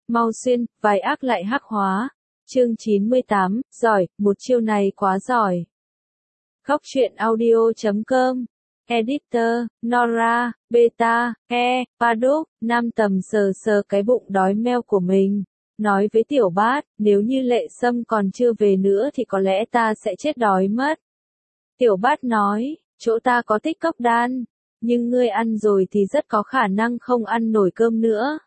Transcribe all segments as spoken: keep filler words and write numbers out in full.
Mau xuyên, vài ác lại hắc hóa. Chương chín mươi tám, giỏi, một chiêu này quá giỏi. Góc truyện audio chấm com. Editor, Nora, Beta, E, Paddock. Nam Tầm sờ sờ cái bụng đói meo của mình. Nói với Tiểu Bát, nếu như Lệ Sâm còn chưa về nữa thì có lẽ ta sẽ chết đói mất. Tiểu Bát nói, chỗ ta có tích cốc đan, nhưng ngươi ăn rồi thì rất có khả năng không ăn nổi cơm nữa.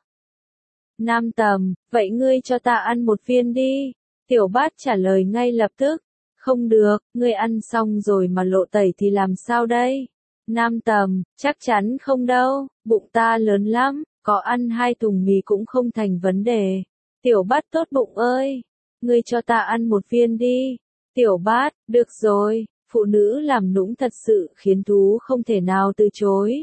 Nam Tầm, vậy ngươi cho ta ăn một viên đi. Tiểu Bát trả lời ngay lập tức. Không được, ngươi ăn xong rồi mà lộ tẩy thì làm sao đây? Nam Tầm, chắc chắn không đâu, bụng ta lớn lắm, có ăn hai thùng mì cũng không thành vấn đề. Tiểu Bát tốt bụng ơi, ngươi cho ta ăn một viên đi. Tiểu Bát, được rồi, phụ nữ làm nũng thật sự khiến thú không thể nào từ chối.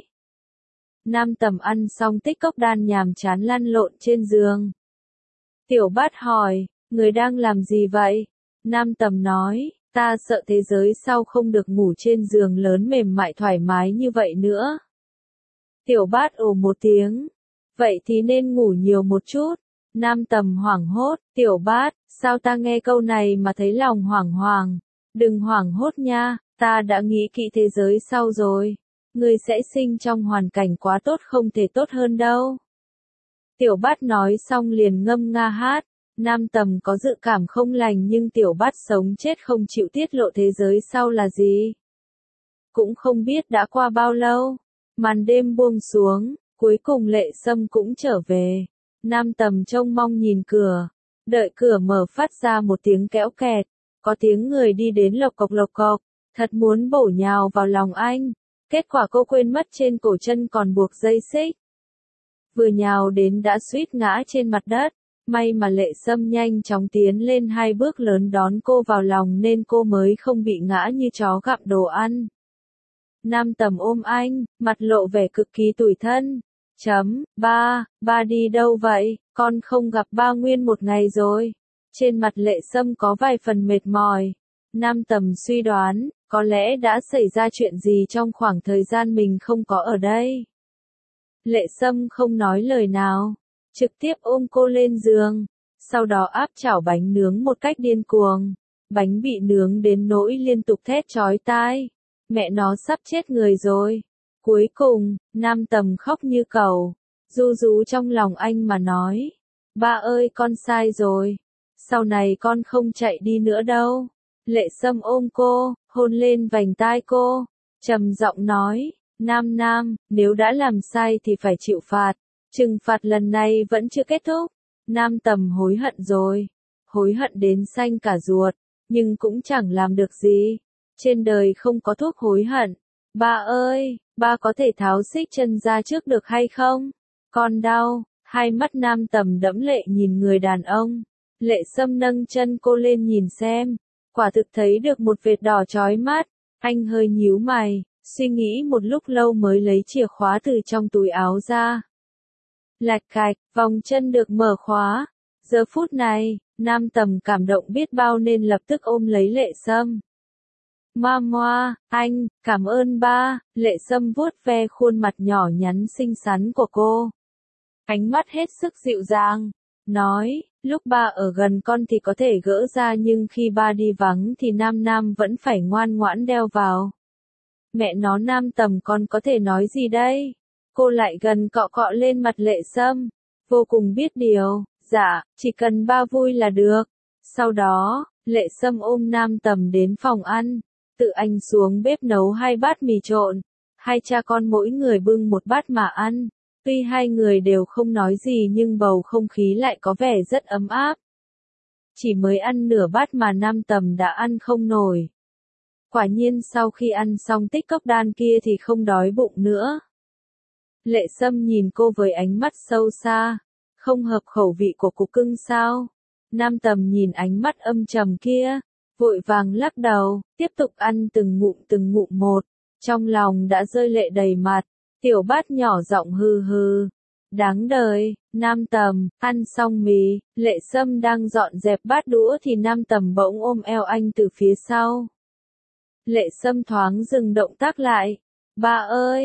Nam Tầm ăn xong tích cốc đan nhàm chán lăn lộn trên giường. Tiểu Bát hỏi, người đang làm gì vậy? Nam Tầm nói, ta sợ thế giới sau không được ngủ trên giường lớn mềm mại thoải mái như vậy nữa. Tiểu Bát ồ một tiếng, vậy thì nên ngủ nhiều một chút. Nam Tầm hoảng hốt, Tiểu Bát, sao ta nghe câu này mà thấy lòng hoảng hoảng? Đừng hoảng hốt nha, ta đã nghĩ kỹ thế giới sau rồi. Ngươi sẽ sinh trong hoàn cảnh quá tốt không thể tốt hơn đâu. Tiểu Bát nói xong liền ngâm nga hát. Nam Tầm có dự cảm không lành nhưng Tiểu Bát sống chết không chịu tiết lộ thế giới sau là gì. Cũng không biết đã qua bao lâu. Màn đêm buông xuống, cuối cùng Lệ Sâm cũng trở về. Nam Tầm trông mong nhìn cửa. Đợi cửa mở phát ra một tiếng kéo kẹt. Có tiếng người đi đến lộc cộc lộc cộc. Thật muốn bổ nhào vào lòng anh. Kết quả cô quên mất trên cổ chân còn buộc dây xích. Vừa nhào đến đã suýt ngã trên mặt đất. May mà Lệ Sâm nhanh chóng tiến lên hai bước lớn đón cô vào lòng nên cô mới không bị ngã như chó gặm đồ ăn. Nam Tầm ôm anh, mặt lộ vẻ cực kỳ tủi thân. Chấm, ba, ba đi đâu vậy, con không gặp ba nguyên một ngày rồi. Trên mặt Lệ Sâm có vài phần mệt mỏi. Nam Tầm suy đoán, có lẽ đã xảy ra chuyện gì trong khoảng thời gian mình không có ở đây. Lệ Sâm không nói lời nào, trực tiếp ôm cô lên giường, sau đó áp chảo bánh nướng một cách điên cuồng. Bánh bị nướng đến nỗi liên tục thét chói tai. Mẹ nó sắp chết người rồi. Cuối cùng, Nam Tầm khóc như cẩu, ru rú trong lòng anh mà nói. Ba ơi con sai rồi. Sau này con không chạy đi nữa đâu. Lệ Sâm ôm cô, hôn lên vành tai cô, trầm giọng nói, Nam Nam, nếu đã làm sai thì phải chịu phạt. Trừng phạt lần này vẫn chưa kết thúc. Nam Tầm hối hận rồi. Hối hận đến xanh cả ruột, nhưng cũng chẳng làm được gì. Trên đời không có thuốc hối hận. Ba ơi, ba có thể tháo xích chân ra trước được hay không? Con đau. Hai mắt Nam Tầm đẫm lệ nhìn người đàn ông. Lệ Sâm nâng chân cô lên nhìn xem. Quả thực thấy được một vệt đỏ chói mắt. Anh hơi nhíu mày, suy nghĩ một lúc lâu mới lấy chìa khóa từ trong túi áo ra. Lạch cạch, vòng chân được mở khóa. Giờ phút này, Nam Tầm cảm động biết bao nên lập tức ôm lấy Lệ Sâm. Mama, anh, cảm ơn ba. Lệ Sâm vuốt ve khuôn mặt nhỏ nhắn xinh xắn của cô. Ánh mắt hết sức dịu dàng, nói, lúc ba ở gần con thì có thể gỡ ra nhưng khi ba đi vắng thì Nam Nam vẫn phải ngoan ngoãn đeo vào. Mẹ nó Nam Tầm con có thể nói gì đây? Cô lại gần cọ cọ lên mặt Lệ Sâm, vô cùng biết điều, dạ, chỉ cần ba vui là được. Sau đó, Lệ Sâm ôm Nam Tầm đến phòng ăn, tự anh xuống bếp nấu hai bát mì trộn, hai cha con mỗi người bưng một bát mà ăn. Tuy hai người đều không nói gì nhưng bầu không khí lại có vẻ rất ấm áp. Chỉ mới ăn nửa bát mà Nam Tầm đã ăn không nổi. Quả nhiên sau khi ăn xong tích cốc đan kia thì không đói bụng nữa. Lệ Sâm nhìn cô với ánh mắt sâu xa. Không hợp khẩu vị của cục cưng sao? Nam Tầm nhìn ánh mắt âm trầm kia, vội vàng lắc đầu, tiếp tục ăn từng ngụm từng ngụm một. Trong lòng đã rơi lệ đầy mặt. Tiểu Bát nhỏ giọng hừ hừ. Đáng đời, Nam Tầm, ăn xong mì, Lệ Sâm đang dọn dẹp bát đũa thì Nam Tầm bỗng ôm eo anh từ phía sau. Lệ Sâm thoáng dừng động tác lại. Ba ơi,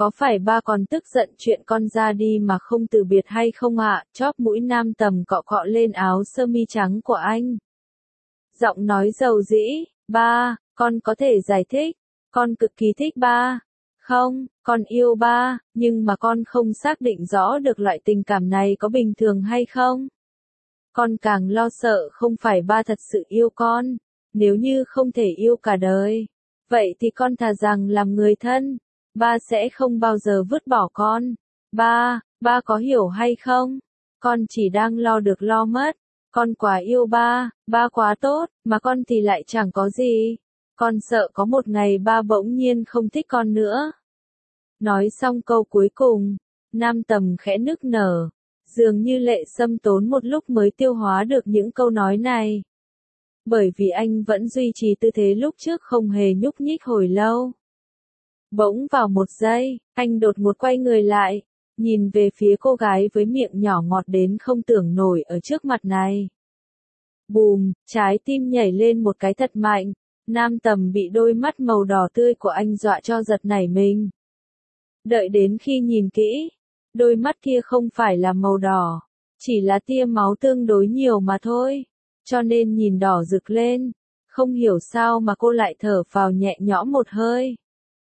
Có phải ba còn tức giận chuyện con ra đi mà không từ biệt hay không ạ? Chóp mũi Nam Tầm cọ cọ lên áo sơ mi trắng của anh. Giọng nói dầu dĩ, ba, con có thể giải thích. Con cực kỳ thích ba. Không, con yêu ba, nhưng mà con không xác định rõ được loại tình cảm này có bình thường hay không. Con càng lo sợ không phải ba thật sự yêu con. Nếu như không thể yêu cả đời, vậy thì con thà rằng làm người thân. Ba sẽ không bao giờ vứt bỏ con. Ba, ba có hiểu hay không? Con chỉ đang lo được lo mất. Con quá yêu ba, ba quá tốt, mà con thì lại chẳng có gì. Con sợ có một ngày ba bỗng nhiên không thích con nữa. Nói xong câu cuối cùng, Nam Tầm khẽ nức nở. Dường như Lệ Sâm tốn một lúc mới tiêu hóa được những câu nói này. Bởi vì anh vẫn duy trì tư thế lúc trước không hề nhúc nhích hồi lâu. Bỗng vào một giây, anh đột ngột quay người lại, nhìn về phía cô gái với miệng nhỏ ngọt đến không tưởng nổi ở trước mặt này. Bùm, trái tim nhảy lên một cái thật mạnh, Nam Tầm bị đôi mắt màu đỏ tươi của anh dọa cho giật nảy mình. Đợi đến khi nhìn kỹ, đôi mắt kia không phải là màu đỏ, chỉ là tia máu tương đối nhiều mà thôi, cho nên nhìn đỏ rực lên, không hiểu sao mà cô lại thở phào nhẹ nhõm một hơi.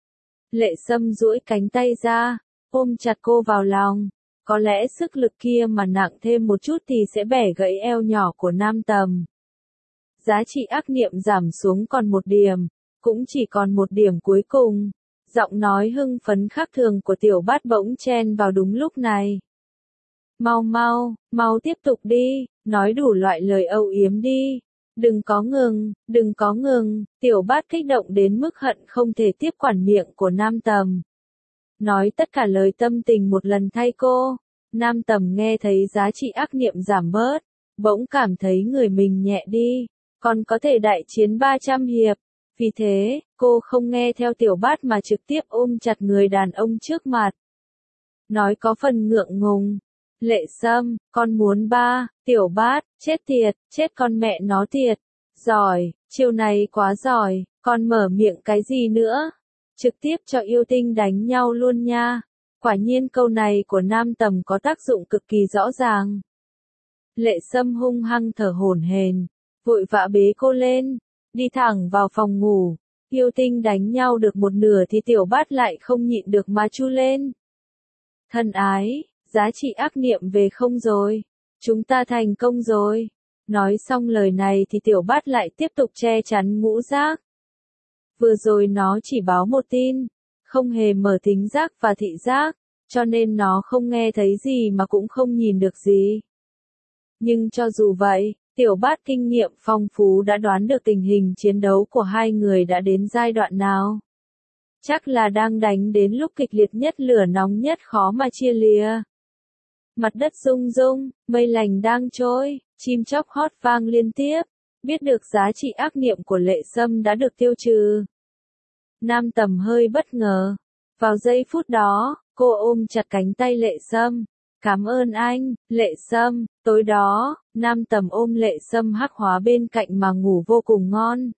Lệ Sâm duỗi cánh tay ra, ôm chặt cô vào lòng, có lẽ sức lực kia mà nặng thêm một chút thì sẽ bẻ gãy eo nhỏ của Nam Tầm. Giá trị ác niệm giảm xuống còn một điểm, cũng chỉ còn một điểm cuối cùng. Giọng nói hưng phấn khác thường của Tiểu Bát bỗng chen vào đúng lúc này. Mau mau, mau tiếp tục đi, nói đủ loại lời âu yếm đi. Đừng có ngừng, đừng có ngừng, Tiểu Bát kích động đến mức hận không thể tiếp quản miệng của Nam Tầm. Nói tất cả lời tâm tình một lần thay cô. Nam Tầm nghe thấy giá trị ác niệm giảm bớt, bỗng cảm thấy người mình nhẹ đi, còn có thể đại chiến ba trăm hiệp. Vì thế, cô không nghe theo Tiểu Bát mà trực tiếp ôm chặt người đàn ông trước mặt. Nói có phần ngượng ngùng. Lệ Sâm, con muốn ba, Tiểu Bát, chết tiệt, chết con mẹ nó tiệt. Giỏi, chiêu này quá giỏi, con mở miệng cái gì nữa? Trực tiếp cho yêu tinh đánh nhau luôn nha. Quả nhiên câu này của Nam Tầm có tác dụng cực kỳ rõ ràng. Lệ Sâm hung hăng thở hổn hển, vội vã bế cô lên, đi thẳng vào phòng ngủ. Yêu tinh đánh nhau được một nửa thì Tiểu Bát lại không nhịn được mà chu lên. Thân ái, giá trị ác niệm về không rồi? Chúng ta thành công rồi. Nói xong lời này thì Tiểu Bát lại tiếp tục che chắn ngũ giác. Vừa rồi nó chỉ báo một tin, không hề mở thính giác và thị giác, cho nên nó không nghe thấy gì mà cũng không nhìn được gì. Nhưng cho dù vậy, Tiểu Bát kinh nghiệm phong phú đã đoán được tình hình chiến đấu của hai người đã đến giai đoạn nào. Chắc là đang đánh đến lúc kịch liệt nhất, lửa nóng nhất, khó mà chia lìa. Mặt đất rung rung, mây lành đang trôi, chim chóc hót vang liên tiếp, biết được giá trị ác niệm của Lệ Sâm đã được tiêu trừ. Nam Tầm hơi bất ngờ. Vào giây phút đó, cô ôm chặt cánh tay Lệ Sâm. Cảm ơn anh, Lệ Sâm. Tối đó, Nam Tầm ôm Lệ Sâm hắc hóa bên cạnh mà ngủ vô cùng ngon.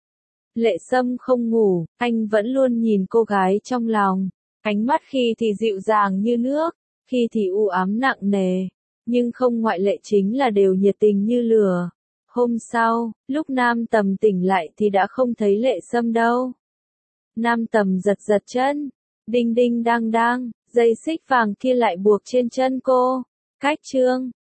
Lệ Sâm không ngủ, anh vẫn luôn nhìn cô gái trong lòng. Ánh mắt khi thì dịu dàng như nước, khi thì u ám nặng nề, nhưng không ngoại lệ chính là đều nhiệt tình như lửa. Hôm sau, lúc Nam Tầm tỉnh lại thì đã không thấy Lệ Sâm đâu. Nam Tầm giật giật chân, đinh đinh đang đang, dây xích vàng kia lại buộc trên chân cô. Cách chương